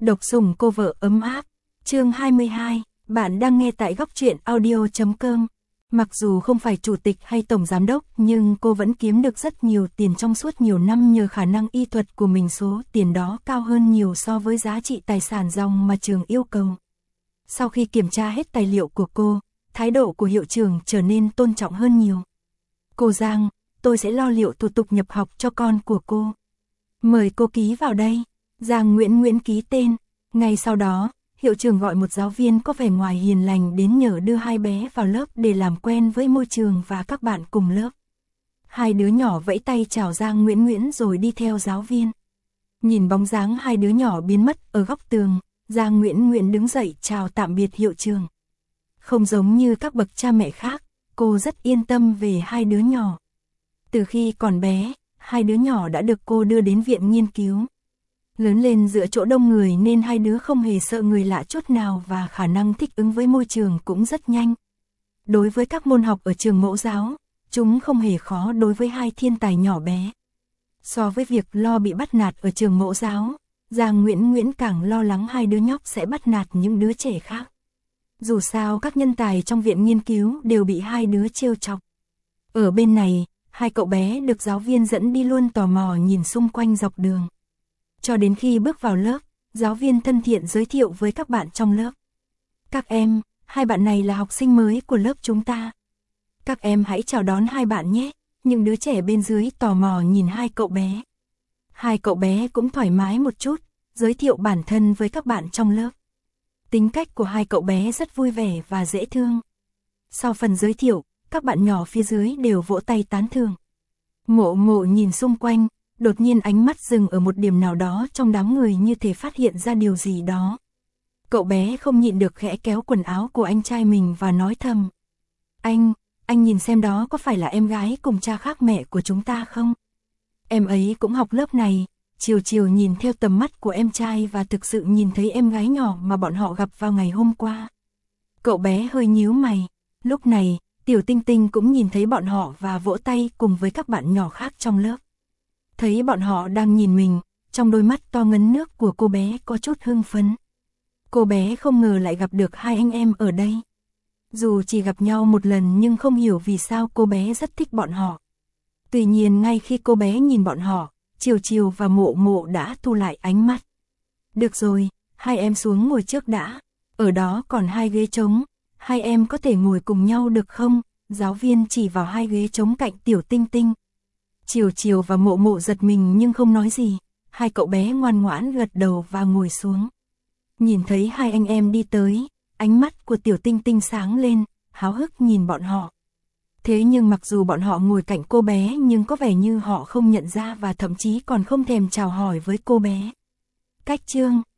Độc sủng cô vợ ấm áp. Chương 22, bạn đang nghe tại góc truyện audio.com. Mặc dù không phải chủ tịch hay tổng giám đốc nhưng cô vẫn kiếm được rất nhiều tiền trong suốt nhiều năm nhờ khả năng y thuật của mình, số tiền đó cao hơn nhiều so với giá trị tài sản ròng mà trường yêu cầu. Sau khi kiểm tra hết tài liệu của cô, thái độ của hiệu trưởng trở nên tôn trọng hơn nhiều. Cô Giang, tôi sẽ lo liệu thủ tục nhập học cho con của cô. Mời cô ký vào đây. Giang Nguyễn ký tên. Ngay sau đó, hiệu trưởng gọi một giáo viên có vẻ ngoài hiền lành đến nhờ đưa hai bé vào lớp để làm quen với môi trường và các bạn cùng lớp. Hai đứa nhỏ vẫy tay chào Giang Nguyễn rồi đi theo giáo viên. Nhìn bóng dáng hai đứa nhỏ biến mất ở góc tường, Giang Nguyễn đứng dậy chào tạm biệt hiệu trưởng. Không giống như các bậc cha mẹ khác, cô rất yên tâm về hai đứa nhỏ. Từ khi còn bé, hai đứa nhỏ đã được cô đưa đến viện nghiên cứu. Lớn lên giữa chỗ đông người nên hai đứa không hề sợ người lạ chút nào và khả năng thích ứng với môi trường cũng rất nhanh. Đối với các môn học ở trường mẫu giáo, chúng không hề khó đối với hai thiên tài nhỏ bé. So với việc lo bị bắt nạt ở trường mẫu giáo, Giang Nguyễn càng lo lắng hai đứa nhóc sẽ bắt nạt những đứa trẻ khác. Dù sao các nhân tài trong viện nghiên cứu đều bị hai đứa trêu chọc. Ở bên này, hai cậu bé được giáo viên dẫn đi luôn tò mò nhìn xung quanh dọc đường. Cho đến khi bước vào lớp, giáo viên thân thiện giới thiệu với các bạn trong lớp. Các em, hai bạn này là học sinh mới của lớp chúng ta. Các em hãy chào đón hai bạn nhé. Những đứa trẻ bên dưới tò mò nhìn hai cậu bé. Hai cậu bé cũng thoải mái một chút, giới thiệu bản thân với các bạn trong lớp. Tính cách của hai cậu bé rất vui vẻ và dễ thương. Sau phần giới thiệu, các bạn nhỏ phía dưới đều vỗ tay tán thưởng. Mộ nhìn xung quanh, đột nhiên ánh mắt dừng ở một điểm nào đó trong đám người như thể phát hiện ra điều gì đó. Cậu bé không nhịn được khẽ kéo quần áo của anh trai mình và nói thầm. Anh nhìn xem đó có phải là em gái cùng cha khác mẹ của chúng ta không? Em ấy cũng học lớp này. Chiều nhìn theo tầm mắt của em trai và thực sự nhìn thấy em gái nhỏ mà bọn họ gặp vào ngày hôm qua. Cậu bé hơi nhíu mày. Lúc này, Tiểu Tinh cũng nhìn thấy bọn họ và vỗ tay cùng với các bạn nhỏ khác trong lớp. Thấy bọn họ đang nhìn mình, trong đôi mắt to ngấn nước của cô bé có chút hưng phấn. Cô bé không ngờ lại gặp được hai anh em ở đây. Dù chỉ gặp nhau một lần nhưng không hiểu vì sao cô bé rất thích bọn họ. Tuy nhiên ngay khi cô bé nhìn bọn họ, Chiều và Mộ đã thu lại ánh mắt. Được rồi, hai em xuống ngồi trước đã. Ở đó còn hai ghế trống, hai em có thể ngồi cùng nhau được không? Giáo viên chỉ vào hai ghế trống cạnh Tiểu Tinh. Chiều và Mộ giật mình nhưng không nói gì. Hai cậu bé ngoan ngoãn gật đầu và ngồi xuống. Nhìn thấy hai anh em đi tới, ánh mắt của Tiểu Tinh sáng lên, háo hức nhìn bọn họ. Thế nhưng mặc dù bọn họ ngồi cạnh cô bé nhưng có vẻ như họ không nhận ra và thậm chí còn không thèm chào hỏi với cô bé. Cách chương,